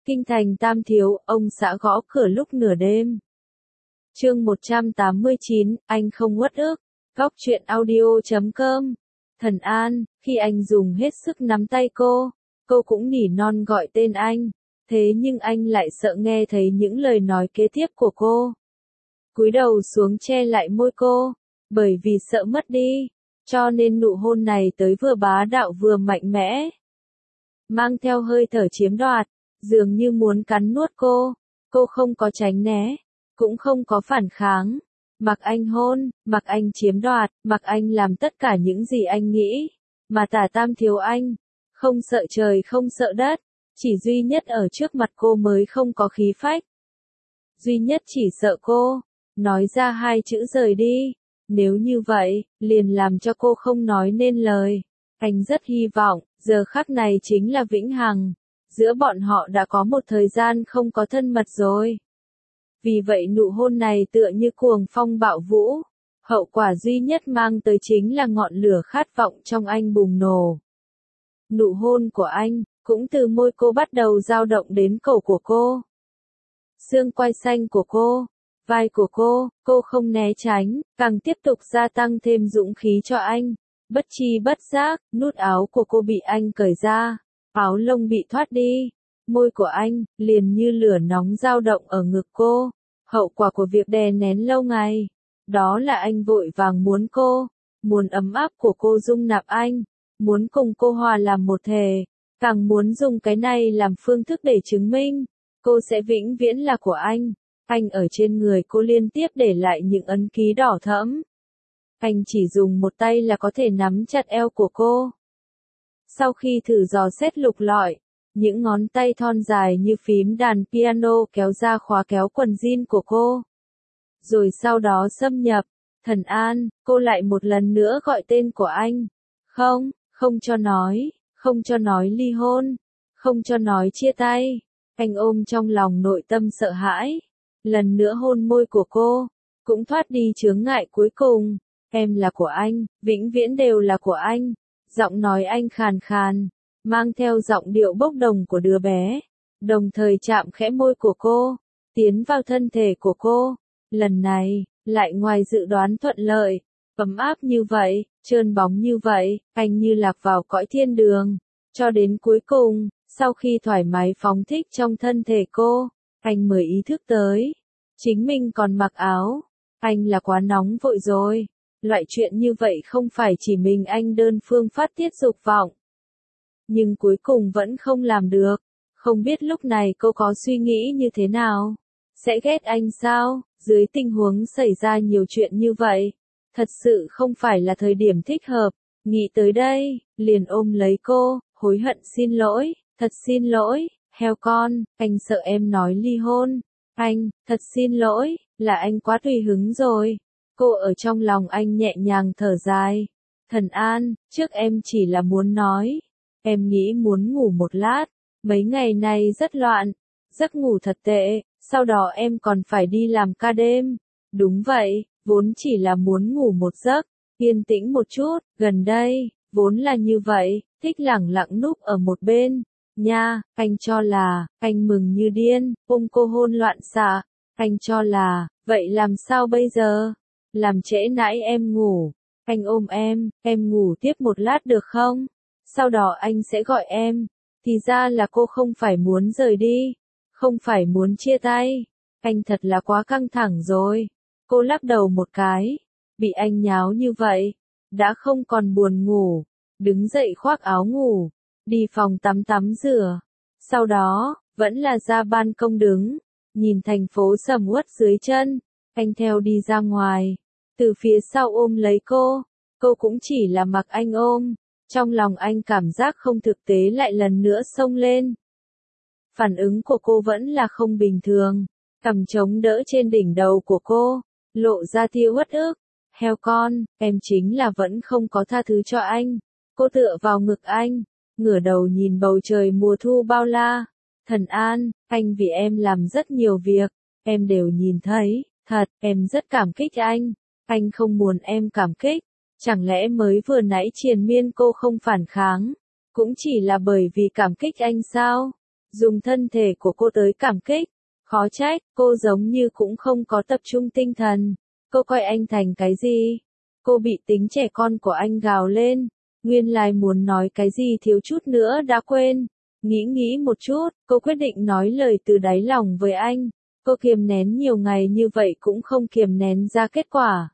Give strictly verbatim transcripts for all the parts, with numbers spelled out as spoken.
Kinh thành Tam Thiếu, ông xã gõ cửa lúc nửa đêm. Chương một trăm tám mươi chín, anh không uất ức. Góc truyện audio chấm com. Thần An, khi anh dùng hết sức nắm tay cô, cô cũng nỉ non gọi tên anh, thế nhưng anh lại sợ nghe thấy những lời nói kế tiếp của cô. Cúi đầu xuống che lại môi cô, bởi vì sợ mất đi, cho nên nụ hôn này tới vừa bá đạo vừa mạnh mẽ. Mang theo hơi thở chiếm đoạt, dường như muốn cắn nuốt cô, cô không có tránh né, cũng không có phản kháng. Mặc anh hôn, mặc anh chiếm đoạt, mặc anh làm tất cả những gì anh nghĩ, mà tả Tam Thiếu anh, không sợ trời không sợ đất, chỉ duy nhất ở trước mặt cô mới không có khí phách. Duy nhất chỉ sợ cô, nói ra hai chữ rời đi, nếu như vậy, liền làm cho cô không nói nên lời. Anh rất hy vọng, giờ khắc này chính là vĩnh hằng, giữa bọn họ đã có một thời gian không có thân mật rồi. Vì vậy nụ hôn này tựa như cuồng phong bạo vũ, hậu quả duy nhất mang tới chính là ngọn lửa khát vọng trong anh bùng nổ. Nụ hôn của anh, cũng từ môi cô bắt đầu dao động đến cổ của cô. Xương quai xanh của cô, vai của cô, cô không né tránh, càng tiếp tục gia tăng thêm dũng khí cho anh. Bất chi bất giác, nút áo của cô bị anh cởi ra, áo lông bị thoát đi. Môi của anh, liền như lửa nóng dao động ở ngực cô. Hậu quả của việc đè nén lâu ngày, đó là anh vội vàng muốn cô, muốn ấm áp của cô dung nạp anh, muốn cùng cô hòa làm một thể, càng muốn dùng cái này làm phương thức để chứng minh, cô sẽ vĩnh viễn là của anh. Anh ở trên người cô liên tiếp để lại những ấn ký đỏ thẫm. Anh chỉ dùng một tay là có thể nắm chặt eo của cô. Sau khi thử dò xét lục lọi, những ngón tay thon dài như phím đàn piano kéo ra khóa kéo quần jean của cô. Rồi sau đó xâm nhập, Thần An, cô lại một lần nữa gọi tên của anh. Không, không cho nói, không cho nói ly hôn, không cho nói chia tay. Anh ôm trong lòng nội tâm sợ hãi, lần nữa hôn môi của cô, cũng thoát đi chướng ngại cuối cùng. Em là của anh, vĩnh viễn đều là của anh. Giọng nói anh khàn khàn, mang theo giọng điệu bốc đồng của đứa bé, đồng thời chạm khẽ môi của cô, tiến vào thân thể của cô. Lần này, lại ngoài dự đoán thuận lợi, ấm áp như vậy, trơn bóng như vậy, anh như lạc vào cõi thiên đường. Cho đến cuối cùng, sau khi thoải mái phóng thích trong thân thể cô, anh mới ý thức tới, chính mình còn mặc áo, anh là quá nóng vội rồi. Loại chuyện như vậy không phải chỉ mình anh đơn phương phát tiết dục vọng. Nhưng cuối cùng vẫn không làm được. Không biết lúc này cô có suy nghĩ như thế nào? Sẽ ghét anh sao? Dưới tình huống xảy ra nhiều chuyện như vậy, thật sự không phải là thời điểm thích hợp. Nghĩ tới đây, liền ôm lấy cô, hối hận xin lỗi, thật xin lỗi, heo con, anh sợ em nói ly hôn. Anh, thật xin lỗi, là anh quá tùy hứng rồi. Cô ở trong lòng anh nhẹ nhàng thở dài. Thần An, trước em chỉ là muốn nói. Em nghĩ muốn ngủ một lát. Mấy ngày này rất loạn. Giấc ngủ thật tệ. Sau đó em còn phải đi làm ca đêm. Đúng vậy, vốn chỉ là muốn ngủ một giấc. Yên tĩnh một chút. Gần đây, vốn là như vậy. Thích lẳng lặng núp ở một bên. Nha, anh cho là, anh mừng như điên. Ôm cô hôn loạn xạ. Anh cho là, vậy làm sao bây giờ? Làm trễ nãy em ngủ, anh ôm em, em ngủ tiếp một lát được không? Sau đó anh sẽ gọi em. Thì ra là cô không phải muốn rời đi, không phải muốn chia tay. Anh thật là quá căng thẳng rồi. Cô lắc đầu một cái, bị anh nháo như vậy, đã không còn buồn ngủ. Đứng dậy khoác áo ngủ, đi phòng tắm tắm rửa. Sau đó, vẫn là ra ban công đứng, nhìn thành phố sầm uất dưới chân. Anh theo đi ra ngoài. Từ phía sau ôm lấy cô, cô cũng chỉ là mặc anh ôm, trong lòng anh cảm giác không thực tế lại lần nữa xông lên. Phản ứng của cô vẫn là không bình thường, cằm chống đỡ trên đỉnh đầu của cô, lộ ra tia uất ức. Heo con, em chính là vẫn không có tha thứ cho anh. Cô tựa vào ngực anh, ngửa đầu nhìn bầu trời mùa thu bao la. Thần An, anh vì em làm rất nhiều việc, em đều nhìn thấy, thật, em rất cảm kích anh. Anh không muốn em cảm kích, chẳng lẽ mới vừa nãy triền miên cô không phản kháng, cũng chỉ là bởi vì cảm kích anh sao? dùng thân thể của cô tới cảm kích. Khó trách, cô giống như cũng không có tập trung tinh thần. Cô coi anh thành cái gì? Cô bị tính trẻ con của anh gào lên. Nguyên lai muốn nói cái gì thiếu chút nữa đã quên. Nghĩ nghĩ một chút, cô quyết định nói lời từ đáy lòng với anh. Cô kiềm nén nhiều ngày như vậy cũng không kiềm nén ra kết quả.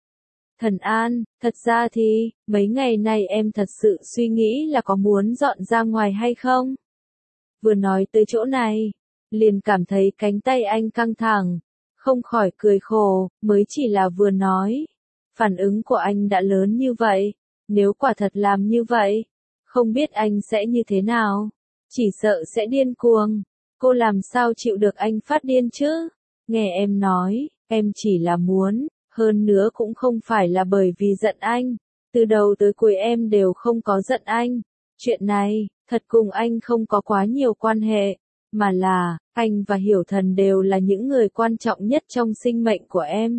Thần An, thật ra thì, mấy ngày nay em thật sự suy nghĩ là có muốn dọn ra ngoài hay không? Vừa nói tới chỗ này, liền cảm thấy cánh tay anh căng thẳng, không khỏi cười khổ, mới chỉ là vừa nói. Phản ứng của anh đã lớn như vậy, nếu quả thật làm như vậy, không biết anh sẽ như thế nào, chỉ sợ sẽ điên cuồng. Cô làm sao chịu được anh phát điên chứ? Nghe em nói, em chỉ là muốn, hơn nữa cũng không phải là bởi vì giận anh. Từ đầu tới cuối em đều không có giận anh. Chuyện này, thật cùng anh không có quá nhiều quan hệ, mà là, anh và Hiểu Thần đều là những người quan trọng nhất trong sinh mệnh của em.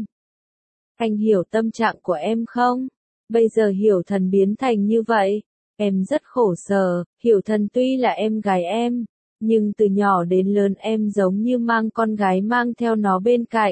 Anh hiểu tâm trạng của em không? Bây giờ Hiểu Thần biến thành như vậy, em rất khổ sở. Hiểu Thần tuy là em gái em, nhưng từ nhỏ đến lớn em giống như mang con gái mang theo nó bên cạnh.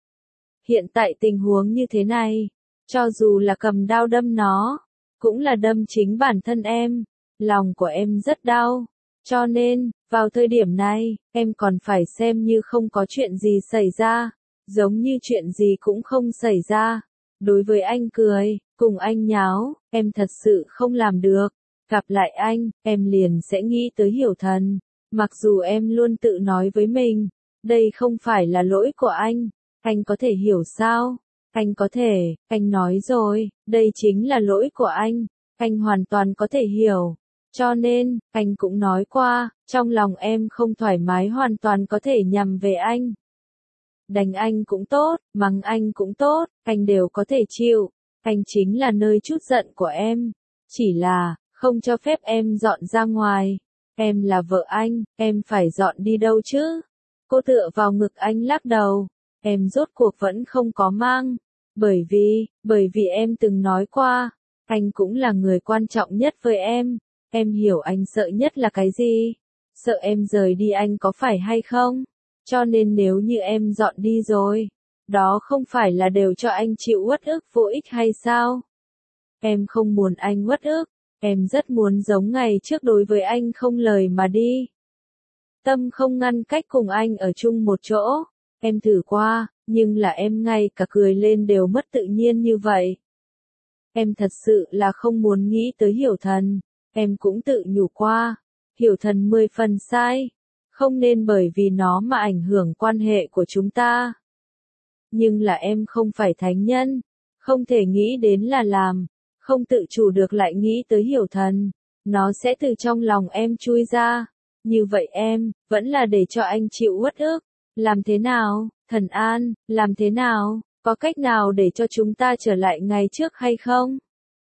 Hiện tại tình huống như thế này, cho dù là cầm dao đâm nó, cũng là đâm chính bản thân em. Lòng của em rất đau. Cho nên, vào thời điểm này, em còn phải xem như không có chuyện gì xảy ra, giống như chuyện gì cũng không xảy ra. Đối với anh cười, cùng anh nháo, em thật sự không làm được. Gặp lại anh, em liền sẽ nghĩ tới Hiểu Thần. Mặc dù em luôn tự nói với mình, đây không phải là lỗi của anh. Anh có thể hiểu sao? Anh có thể, anh nói rồi, đây chính là lỗi của anh. Anh hoàn toàn có thể hiểu. Cho nên, anh cũng nói qua, trong lòng em không thoải mái hoàn toàn có thể nhằm về anh. Đánh anh cũng tốt, mắng anh cũng tốt, anh đều có thể chịu. Anh chính là nơi trút giận của em. Chỉ là, không cho phép em dọn ra ngoài. Em là vợ anh, em phải dọn đi đâu chứ? Cô tựa vào ngực anh lắc đầu. Em rốt cuộc vẫn không có mang. Bởi vì, bởi vì em từng nói qua, anh cũng là người quan trọng nhất với em. Em hiểu anh sợ nhất là cái gì? Sợ em rời đi anh có phải hay không? Cho nên nếu như em dọn đi rồi, đó không phải là đều cho anh chịu uất ức vô ích hay sao? Em không muốn anh uất ức, em rất muốn giống ngày trước đối với anh không lời mà đi. Tâm không ngăn cách cùng anh ở chung một chỗ. Em thử qua, nhưng là em ngay cả cười lên đều mất tự nhiên như vậy. Em thật sự là không muốn nghĩ tới Hiểu Thần. Em cũng tự nhủ qua, Hiểu Thần mười phần sai, không nên bởi vì nó mà ảnh hưởng quan hệ của chúng ta. Nhưng là em không phải thánh nhân, không thể nghĩ đến là làm, không tự chủ được lại nghĩ tới Hiểu Thần, nó sẽ từ trong lòng em chui ra. Như vậy em, vẫn là để cho anh chịu uất ức. Làm thế nào, Thần An, làm thế nào, có cách nào để cho chúng ta trở lại ngày trước hay không?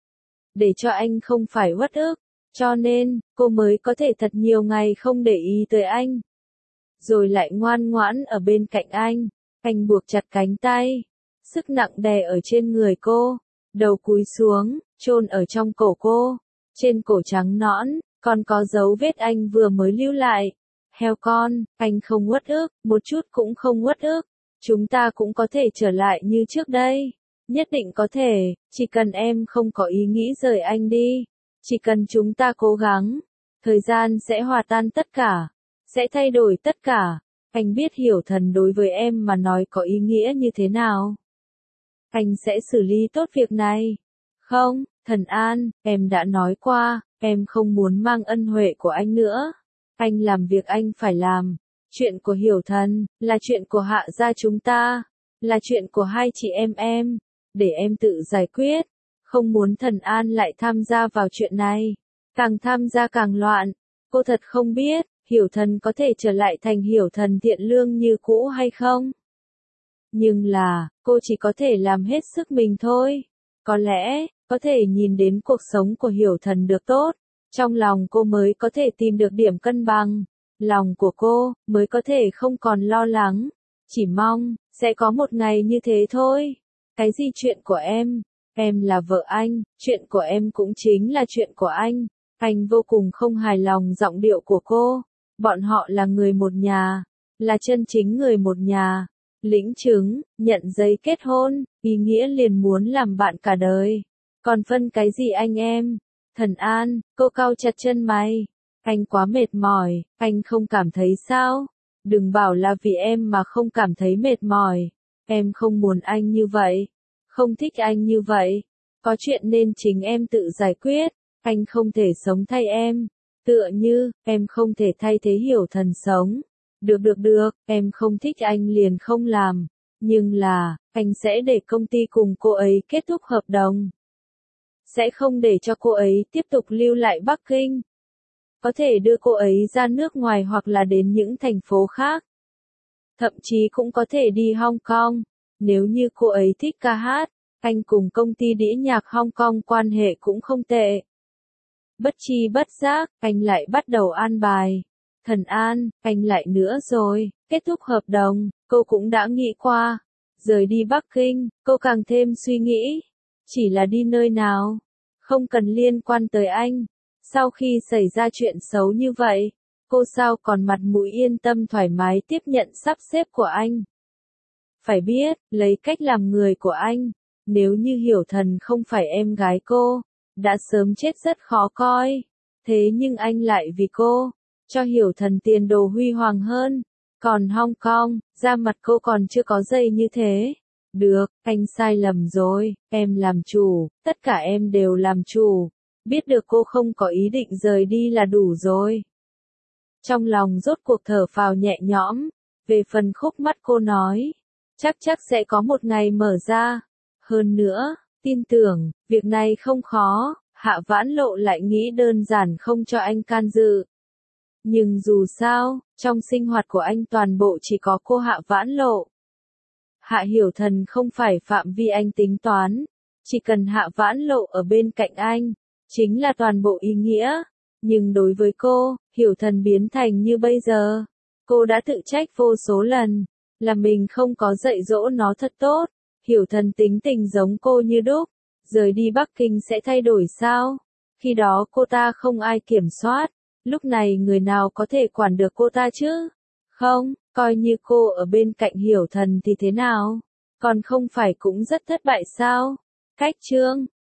Để cho anh không phải uất ức. Cho nên, cô mới có thể thật nhiều ngày không để ý tới anh. Rồi lại ngoan ngoãn ở bên cạnh anh. Anh buộc chặt cánh tay. Sức nặng đè ở trên người cô. Đầu cúi xuống, chôn ở trong cổ cô. Trên cổ trắng nõn, còn có dấu vết anh vừa mới lưu lại. Heo con, anh không uất ức, một chút cũng không uất ức. Chúng ta cũng có thể trở lại như trước đây. Nhất định có thể, chỉ cần em không có ý nghĩ rời anh đi. Chỉ cần chúng ta cố gắng, thời gian sẽ hòa tan tất cả, sẽ thay đổi tất cả. Anh biết Hiểu Thần đối với em mà nói có ý nghĩa như thế nào. Anh sẽ xử lý tốt việc này. Không, Thần An, em đã nói qua, em không muốn mang ân huệ của anh nữa. Anh làm việc anh phải làm. Chuyện của Hiểu Thần, là chuyện của Hạ gia chúng ta, là chuyện của hai chị em em, để em tự giải quyết. Không muốn Thần An lại tham gia vào chuyện này. Càng tham gia càng loạn. Cô thật không biết, Hiểu Thần có thể trở lại thành Hiểu Thần thiện lương như cũ hay không? Nhưng là, cô chỉ có thể làm hết sức mình thôi. Có lẽ, có thể nhìn đến cuộc sống của Hiểu Thần được tốt. Trong lòng cô mới có thể tìm được điểm cân bằng. Lòng của cô, mới có thể không còn lo lắng. Chỉ mong, sẽ có một ngày như thế thôi. Cái gì chuyện của em? Em là vợ anh, chuyện của em cũng chính là chuyện của anh. Anh vô cùng không hài lòng giọng điệu của cô. Bọn họ là người một nhà, là chân chính người một nhà. Lĩnh chứng, nhận giấy kết hôn, ý nghĩa liền muốn làm bạn cả đời. Còn phân cái gì anh em? Thần An, cô cau chặt chân mày. Anh quá mệt mỏi, anh không cảm thấy sao? Đừng bảo là vì em mà không cảm thấy mệt mỏi. Em không muốn anh như vậy. Không thích anh như vậy. Có chuyện nên chính em tự giải quyết. Anh không thể sống thay em. Tựa như, em không thể thay thế Hiểu Thần sống. Được được được, em không thích anh liền không làm. Nhưng là, anh sẽ để công ty cùng cô ấy kết thúc hợp đồng. Sẽ không để cho cô ấy tiếp tục lưu lại Bắc Kinh. Có thể đưa cô ấy ra nước ngoài hoặc là đến những thành phố khác. Thậm chí cũng có thể đi Hong Kong. Nếu như cô ấy thích ca hát, anh cùng công ty đĩa nhạc Hong Kong quan hệ cũng không tệ. Bất chi bất giác, anh lại bắt đầu an bài. Thần An, anh lại nữa rồi, kết thúc hợp đồng, cô cũng đã nghĩ qua. Rời đi Bắc Kinh, cô càng thêm suy nghĩ. Chỉ là đi nơi nào? Không cần liên quan tới anh. Sau khi xảy ra chuyện xấu như vậy, cô sao còn mặt mũi yên tâm thoải mái tiếp nhận sắp xếp của anh? Phải biết, lấy cách làm người của anh, nếu như Hiểu Thần không phải em gái cô, đã sớm chết rất khó coi. Thế nhưng anh lại vì cô, cho Hiểu Thần tiền đồ huy hoàng hơn. Còn Hong Kong, da mặt cô còn chưa có dày như thế. Được, anh sai lầm rồi, em làm chủ, tất cả em đều làm chủ. Biết được cô không có ý định rời đi là đủ rồi. Trong lòng rốt cuộc thở phào nhẹ nhõm, về phần khúc mắt cô nói, chắc chắc sẽ có một ngày mở ra. Hơn nữa, tin tưởng, việc này không khó, Hạ Vãn Lộ lại nghĩ đơn giản không cho anh can dự. Nhưng dù sao, trong sinh hoạt của anh toàn bộ chỉ có cô Hạ Vãn Lộ. Hạ Hiểu Thần không phải phạm vi anh tính toán, chỉ cần Hạ Vãn Lộ ở bên cạnh anh, chính là toàn bộ ý nghĩa. Nhưng đối với cô, Hiểu Thần biến thành như bây giờ, cô đã tự trách vô số lần, là mình không có dạy dỗ nó thật tốt. Hiểu Thần tính tình giống cô như đúc, rời đi Bắc Kinh sẽ thay đổi sao? Khi đó cô ta không ai kiểm soát, lúc này người nào có thể quản được cô ta chứ? Không, coi như cô ở bên cạnh Hiểu Thần thì thế nào? Còn không phải cũng rất thất bại sao? Cách chương